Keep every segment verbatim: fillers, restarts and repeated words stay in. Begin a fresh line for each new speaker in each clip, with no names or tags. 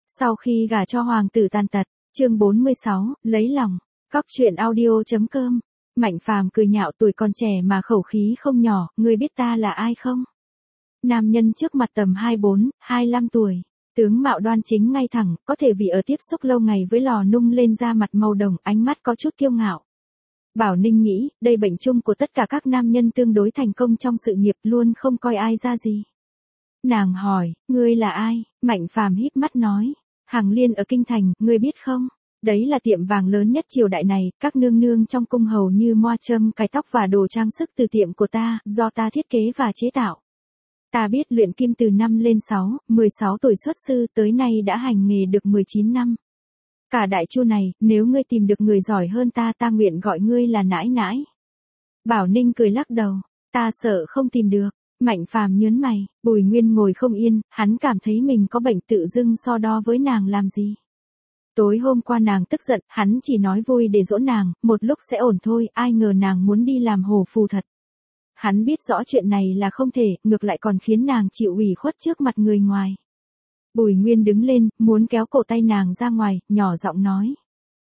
Sau khi gả cho hoàng tử tàn tật, chương bốn mươi sáu, lấy lòng, Cóc truyện audio.com. Mạnh Phàm cười nhạo tuổi còn trẻ mà khẩu khí không nhỏ, ngươi biết ta là ai không? Nam nhân trước mặt tầm hai mươi bốn, hai mươi lăm tuổi, tướng mạo đoan chính ngay thẳng, có thể vì ở tiếp xúc lâu ngày với lò nung lên da mặt màu đồng, ánh mắt có chút kiêu ngạo. Bảo Ninh nghĩ, đây bệnh chung của tất cả các nam nhân tương đối thành công trong sự nghiệp, luôn không coi ai ra gì. Nàng hỏi, ngươi là ai? Mạnh Phàm híp mắt nói, Hằng Liên ở Kinh Thành, ngươi biết không? Đấy là tiệm vàng lớn nhất triều đại này, các nương nương trong cung hầu như moa châm, cài tóc và đồ trang sức từ tiệm của ta, do ta thiết kế và chế tạo. Ta biết luyện kim từ năm lên sáu, mười sáu tuổi xuất sư, tới nay đã hành nghề được mười chín năm. Cả đại chu này, nếu ngươi tìm được người giỏi hơn ta, ta nguyện gọi ngươi là nãi nãi. Bảo Ninh cười lắc đầu, ta sợ không tìm được. Mạnh Phàm nhớn mày, Bùi Nguyên ngồi không yên, hắn cảm thấy mình có bệnh tự dưng so đo với nàng làm gì. Tối hôm qua nàng tức giận, hắn chỉ nói vui để dỗ nàng, một lúc sẽ ổn thôi, ai ngờ nàng muốn đi làm hổ phù thật. Hắn biết rõ chuyện này là không thể, ngược lại còn khiến nàng chịu ủy khuất trước mặt người ngoài. Bùi Nguyên đứng lên, muốn kéo cổ tay nàng ra ngoài, nhỏ giọng nói.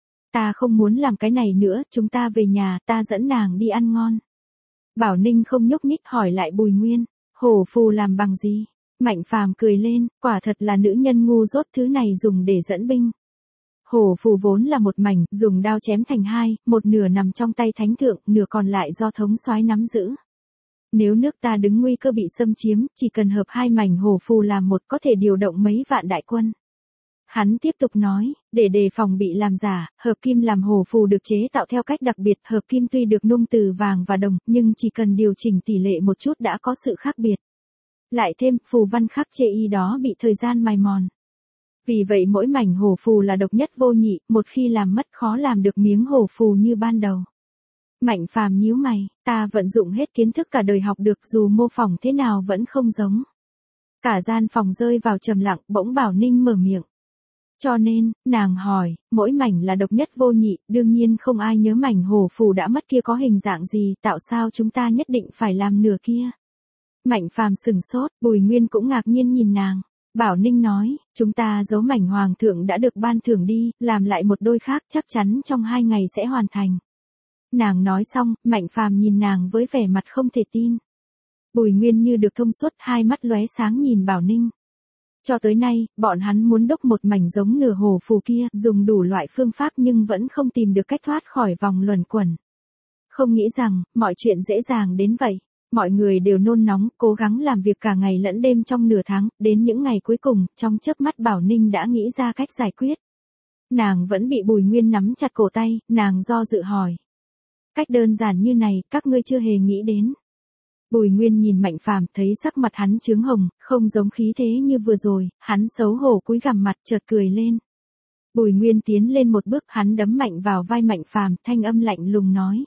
Ta không muốn làm cái này nữa, chúng ta về nhà, ta dẫn nàng đi ăn ngon. Bảo Ninh không nhúc nhích hỏi lại Bùi Nguyên, hổ phù làm bằng gì? Mạnh Phàm cười lên, quả thật là nữ nhân ngu dốt, thứ này dùng để dẫn binh. Hổ phù vốn là một mảnh, dùng đao chém thành hai, một nửa nằm trong tay thánh thượng, nửa còn lại do thống soái nắm giữ. Nếu nước ta đứng nguy cơ bị xâm chiếm, chỉ cần hợp hai mảnh hổ phù làm một, có thể điều động mấy vạn đại quân. Hắn tiếp tục nói, để đề phòng bị làm giả, hợp kim làm hổ phù được chế tạo theo cách đặc biệt, hợp kim tuy được nung từ vàng và đồng, nhưng chỉ cần điều chỉnh tỷ lệ một chút đã có sự khác biệt. Lại thêm, phù văn khắc chê y đó bị thời gian mài mòn. Vì vậy mỗi mảnh hổ phù là độc nhất vô nhị, một khi làm mất khó làm được miếng hổ phù như ban đầu. Mạnh Phàm nhíu mày, ta vận dụng hết kiến thức cả đời học được, dù mô phỏng thế nào vẫn không giống. Cả gian phòng rơi vào trầm lặng, bỗng Bảo Ninh mở miệng. Cho nên, nàng hỏi, mỗi mảnh là độc nhất vô nhị, đương nhiên không ai nhớ mảnh hổ phù đã mất kia có hình dạng gì, tạo sao chúng ta nhất định phải làm nửa kia. Mạnh Phàm sừng sốt, Bùi Nguyên cũng ngạc nhiên nhìn nàng. Bảo Ninh nói, chúng ta giấu mảnh hoàng thượng đã được ban thưởng đi, làm lại một đôi khác, chắc chắn trong hai ngày sẽ hoàn thành. Nàng nói xong, Mạnh Phàm nhìn nàng với vẻ mặt không thể tin. Bùi Nguyên như được thông suốt, hai mắt lóe sáng nhìn Bảo Ninh. Cho tới nay, bọn hắn muốn đúc một mảnh giống nửa hổ phù kia, dùng đủ loại phương pháp nhưng vẫn không tìm được cách thoát khỏi vòng luẩn quẩn. Không nghĩ rằng, mọi chuyện dễ dàng đến vậy. Mọi người đều nôn nóng, cố gắng làm việc cả ngày lẫn đêm trong nửa tháng, đến những ngày cuối cùng, trong chớp mắt Bảo Ninh đã nghĩ ra cách giải quyết. Nàng vẫn bị Bùi Nguyên nắm chặt cổ tay, nàng do dự hỏi. Cách đơn giản như này, các ngươi chưa hề nghĩ đến. Bùi Nguyên nhìn Mạnh Phàm, thấy sắc mặt hắn chướng hồng, không giống khí thế như vừa rồi, hắn xấu hổ cúi gằm mặt, chợt cười lên. Bùi Nguyên tiến lên một bước, hắn đấm mạnh vào vai Mạnh Phàm, thanh âm lạnh lùng nói.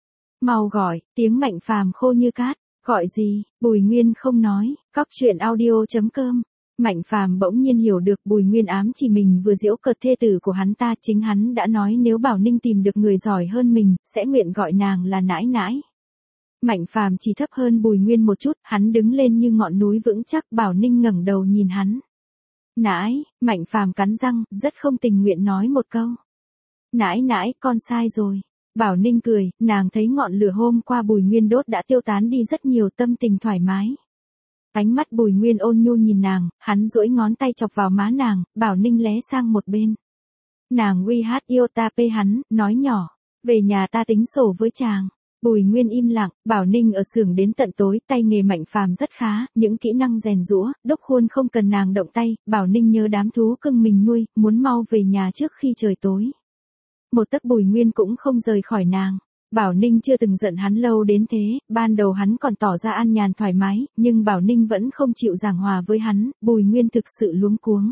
Mau gọi, tiếng Mạnh Phàm khô như cát, gọi gì? Bùi Nguyên không nói, Cóc truyện audio.com. Mạnh Phàm bỗng nhiên hiểu được Bùi Nguyên ám chỉ mình vừa giễu cợt thê tử của hắn ta, chính hắn đã nói nếu Bảo Ninh tìm được người giỏi hơn mình, sẽ nguyện gọi nàng là nãi nãi. Mạnh Phàm chỉ thấp hơn Bùi Nguyên một chút, hắn đứng lên như ngọn núi vững chắc, Bảo Ninh ngẩng đầu nhìn hắn. Nãi, Mạnh Phàm cắn răng, rất không tình nguyện nói một câu. Nãi nãi, con sai rồi. Bảo Ninh cười, nàng thấy ngọn lửa hôm qua Bùi Nguyên đốt đã tiêu tán đi rất nhiều, tâm tình thoải mái. Ánh mắt Bùi Nguyên ôn nhu nhìn nàng, hắn duỗi ngón tay chọc vào má nàng, Bảo Ninh lé sang một bên. Nàng uy hát yêu ta pê hắn, nói nhỏ, về nhà ta tính sổ với chàng. Bùi Nguyên im lặng, Bảo Ninh ở xưởng đến tận tối, tay nghề Mạnh Phàm rất khá, những kỹ năng rèn giũa, đúc khuôn không cần nàng động tay, Bảo Ninh nhớ đám thú cưng mình nuôi, muốn mau về nhà trước khi trời tối. Một tấc Bùi Nguyên cũng không rời khỏi nàng. Bảo Ninh chưa từng giận hắn lâu đến thế, ban đầu hắn còn tỏ ra an nhàn thoải mái, nhưng Bảo Ninh vẫn không chịu giảng hòa với hắn, Bùi Nguyên thực sự luống cuống.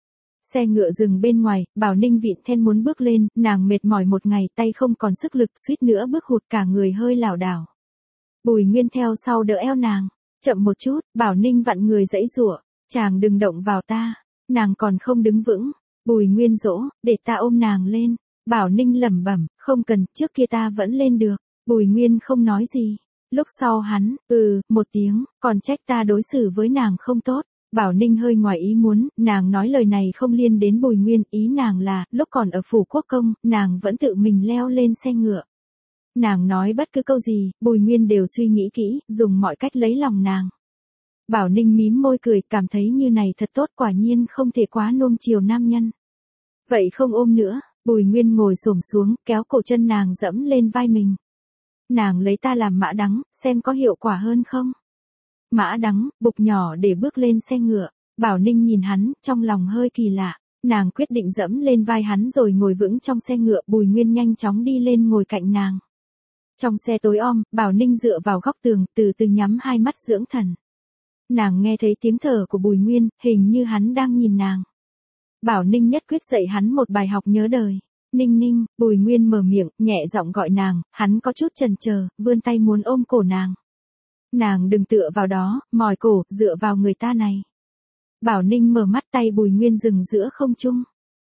Xe ngựa dừng bên ngoài, Bảo Ninh vịn then muốn bước lên, nàng mệt mỏi một ngày, tay không còn sức lực, suýt nữa bước hụt, cả người hơi lảo đảo. Bùi Nguyên theo sau đỡ eo nàng, chậm một chút, Bảo Ninh vặn người giãy giụa, chàng đừng động vào ta, nàng còn không đứng vững. Bùi Nguyên dỗ, để ta ôm nàng lên. Bảo Ninh lẩm bẩm, không cần, trước kia ta vẫn lên được. Bùi Nguyên không nói gì. Lúc sau hắn, ừ, một tiếng, còn trách ta đối xử với nàng không tốt. Bảo Ninh hơi ngoài ý muốn, nàng nói lời này không liên đến Bùi Nguyên, ý nàng là, lúc còn ở phủ quốc công, nàng vẫn tự mình leo lên xe ngựa. Nàng nói bất cứ câu gì, Bùi Nguyên đều suy nghĩ kỹ, dùng mọi cách lấy lòng nàng. Bảo Ninh mím môi cười, cảm thấy như này thật tốt, quả nhiên không thể quá nuông chiều nam nhân. Vậy không ôm nữa, Bùi Nguyên ngồi xổm xuống, kéo cổ chân nàng dẫm lên vai mình. Nàng lấy ta làm mã đắng, xem có hiệu quả hơn không? Mã đắng, bục nhỏ để bước lên xe ngựa. Bảo Ninh nhìn hắn, trong lòng hơi kỳ lạ. Nàng quyết định dẫm lên vai hắn rồi ngồi vững trong xe ngựa. Bùi Nguyên nhanh chóng đi lên ngồi cạnh nàng. Trong xe tối om, Bảo Ninh dựa vào góc tường, từ từ nhắm hai mắt dưỡng thần. Nàng nghe thấy tiếng thở của Bùi Nguyên, hình như hắn đang nhìn nàng. Bảo Ninh nhất quyết dạy hắn một bài học nhớ đời. Ninh Ninh, Bùi Nguyên mở miệng, nhẹ giọng gọi nàng, hắn có chút chần chờ, vươn tay muốn ôm cổ nàng. Nàng đừng tựa vào đó, mỏi cổ, dựa vào người ta này. Bảo Ninh mở mắt, tay Bùi Nguyên dừng giữa không trung.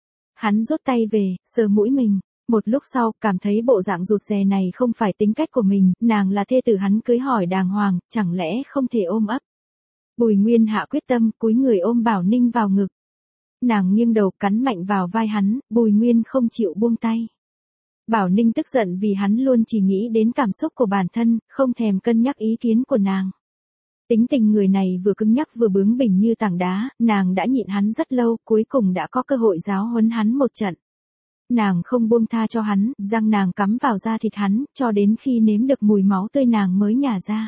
Hắn rút tay về, sờ mũi mình. Một lúc sau, cảm thấy bộ dạng rụt rè này không phải tính cách của mình, nàng là thê tử hắn cưới hỏi đàng hoàng, chẳng lẽ không thể ôm ấp. Bùi Nguyên hạ quyết tâm, cúi người ôm Bảo Ninh vào ngực. Nàng nghiêng đầu cắn mạnh vào vai hắn, Bùi Nguyên không chịu buông tay. Bảo Ninh tức giận vì hắn luôn chỉ nghĩ đến cảm xúc của bản thân, không thèm cân nhắc ý kiến của nàng. Tính tình người này vừa cứng nhắc vừa bướng bỉnh như tảng đá, nàng đã nhịn hắn rất lâu, cuối cùng đã có cơ hội giáo huấn hắn một trận. Nàng không buông tha cho hắn, răng nàng cắm vào da thịt hắn, cho đến khi nếm được mùi máu tươi nàng mới nhả ra.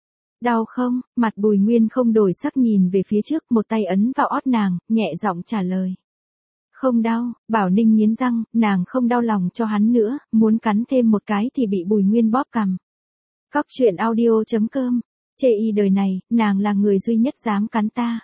Đau không? Mặt Bùi Nguyên không đổi sắc nhìn về phía trước, một tay ấn vào ót nàng, nhẹ giọng trả lời. Không đau, Bảo Ninh nghiến răng, nàng không đau lòng cho hắn nữa, muốn cắn thêm một cái thì bị Bùi Nguyên bóp cằm. Cóc truyện audio chấm com, chê y đời này, nàng là người duy nhất dám cắn ta.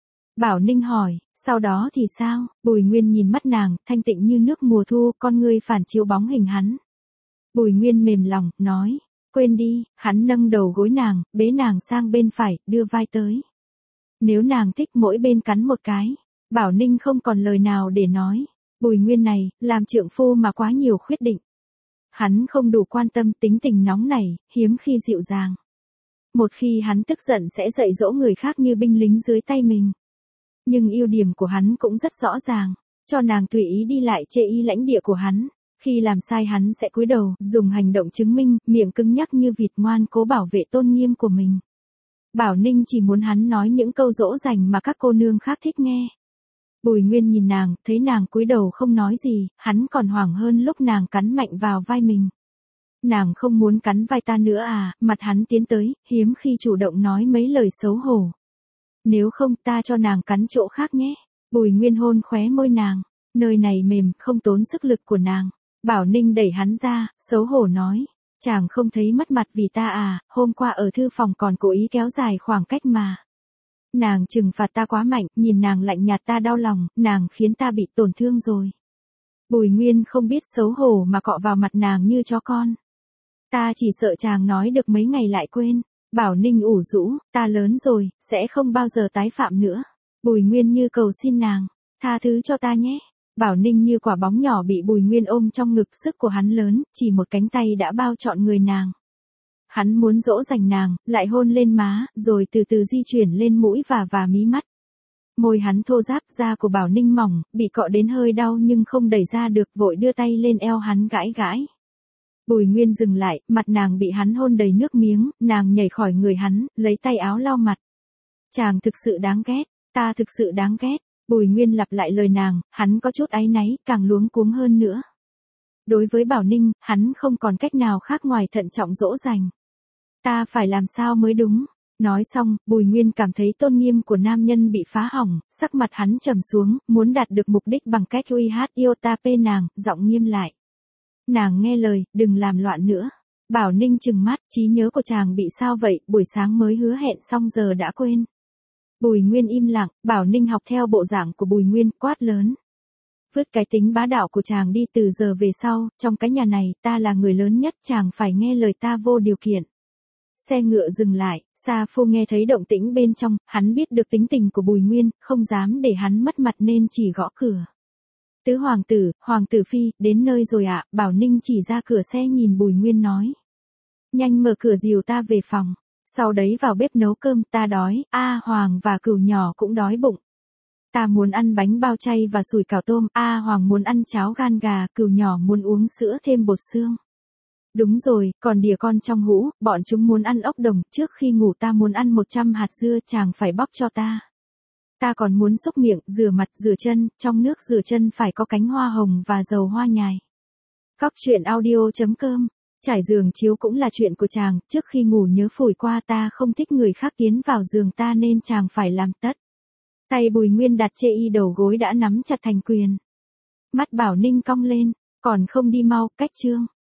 Bảo Ninh hỏi, sau đó thì sao? Bùi Nguyên nhìn mắt nàng, thanh tịnh như nước mùa thu, con ngươi phản chiếu bóng hình hắn. Bùi Nguyên mềm lòng, nói, quên đi, hắn nâng đầu gối nàng, bế nàng sang bên phải, đưa vai tới. Nếu nàng thích mỗi bên cắn một cái. Bảo Ninh không còn lời nào để nói. Bùi Nguyên này, làm trượng phu mà quá nhiều khuyết định. Hắn không đủ quan tâm, tính tình nóng nảy, hiếm khi dịu dàng. Một khi hắn tức giận sẽ dạy dỗ người khác như binh lính dưới tay mình. Nhưng ưu điểm của hắn cũng rất rõ ràng, cho nàng tùy ý đi lại chê y lãnh địa của hắn. Khi làm sai hắn sẽ cúi đầu, dùng hành động chứng minh, miệng cứng nhắc như vịt, ngoan cố bảo vệ tôn nghiêm của mình. Bảo Ninh chỉ muốn hắn nói những câu dỗ dành mà các cô nương khác thích nghe. Bùi Nguyên nhìn nàng, thấy nàng cúi đầu không nói gì, hắn còn hoảng hơn lúc nàng cắn mạnh vào vai mình. Nàng không muốn cắn vai ta nữa à? Mặt hắn tiến tới, hiếm khi chủ động nói mấy lời xấu hổ. Nếu không ta cho nàng cắn chỗ khác nhé. Bùi Nguyên hôn khóe môi nàng, nơi này mềm, không tốn sức lực của nàng. Bảo Ninh đẩy hắn ra, xấu hổ nói, chàng không thấy mất mặt vì ta à, hôm qua ở thư phòng còn cố ý kéo dài khoảng cách mà. Nàng trừng phạt ta quá mạnh, nhìn nàng lạnh nhạt ta đau lòng, nàng khiến ta bị tổn thương rồi. Bùi Nguyên không biết xấu hổ mà cọ vào mặt nàng như chó con. Ta chỉ sợ chàng nói được mấy ngày lại quên. Bảo Ninh ủ rũ, ta lớn rồi, sẽ không bao giờ tái phạm nữa. Bùi Nguyên như cầu xin nàng, tha thứ cho ta nhé. Bảo Ninh như quả bóng nhỏ bị Bùi Nguyên ôm trong ngực, sức của hắn lớn, chỉ một cánh tay đã bao trọn người nàng. Hắn muốn dỗ dành nàng, lại hôn lên má, rồi từ từ di chuyển lên mũi và và mí mắt. Môi hắn thô ráp, da của Bảo Ninh mỏng, bị cọ đến hơi đau nhưng không đẩy ra được, vội đưa tay lên eo hắn gãi gãi. Bùi Nguyên dừng lại, mặt nàng bị hắn hôn đầy nước miếng, nàng nhảy khỏi người hắn, lấy tay áo lau mặt. Chàng thực sự đáng ghét, ta thực sự đáng ghét. Bùi Nguyên lặp lại lời nàng, hắn có chút áy náy, càng luống cuống hơn nữa. Đối với Bảo Ninh, hắn không còn cách nào khác ngoài thận trọng dỗ dành. Ta phải làm sao mới đúng? Nói xong, Bùi Nguyên cảm thấy tôn nghiêm của nam nhân bị phá hỏng, sắc mặt hắn trầm xuống, muốn đạt được mục đích bằng cách uy hát yêu ta pê nàng, giọng nghiêm lại. Nàng nghe lời, đừng làm loạn nữa. Bảo Ninh trừng mắt, trí nhớ của chàng bị sao vậy, buổi sáng mới hứa hẹn xong giờ đã quên. Bùi Nguyên im lặng, Bảo Ninh học theo bộ dạng của Bùi Nguyên, quát lớn. Vứt cái tính bá đạo của chàng đi, từ giờ về sau, trong cái nhà này, ta là người lớn nhất, chàng phải nghe lời ta vô điều kiện. Xe ngựa dừng lại, Sa Phu nghe thấy động tĩnh bên trong, hắn biết được tính tình của Bùi Nguyên, không dám để hắn mất mặt nên chỉ gõ cửa. Tứ hoàng tử, hoàng tử phi, đến nơi rồi ạ. Bảo Ninh chỉ ra cửa xe nhìn Bùi Nguyên nói. Nhanh mở cửa dìu ta về phòng. Sau đấy vào bếp nấu cơm, ta đói, A Hoàng và Cửu nhỏ cũng đói bụng. Ta muốn ăn bánh bao chay và sủi cảo tôm, A Hoàng muốn ăn cháo gan gà, Cửu nhỏ muốn uống sữa thêm bột xương. Đúng rồi, còn đỉa con trong hũ, bọn chúng muốn ăn ốc đồng, trước khi ngủ ta muốn ăn một trăm hạt dưa, chàng phải bóc cho ta. Ta còn muốn xúc miệng, rửa mặt, rửa chân, trong nước rửa chân phải có cánh hoa hồng và dầu hoa nhài. Cóc truyện audio chấm com. Trải giường chiếu cũng là chuyện của chàng, trước khi ngủ nhớ phủi qua, ta không thích người khác tiến vào giường ta nên chàng phải làm tất. Tay Bùi Nguyên đặt chê y đầu gối đã nắm chặt thành quyền. Mắt Bảo Ninh cong lên, còn không đi mau, cách chương.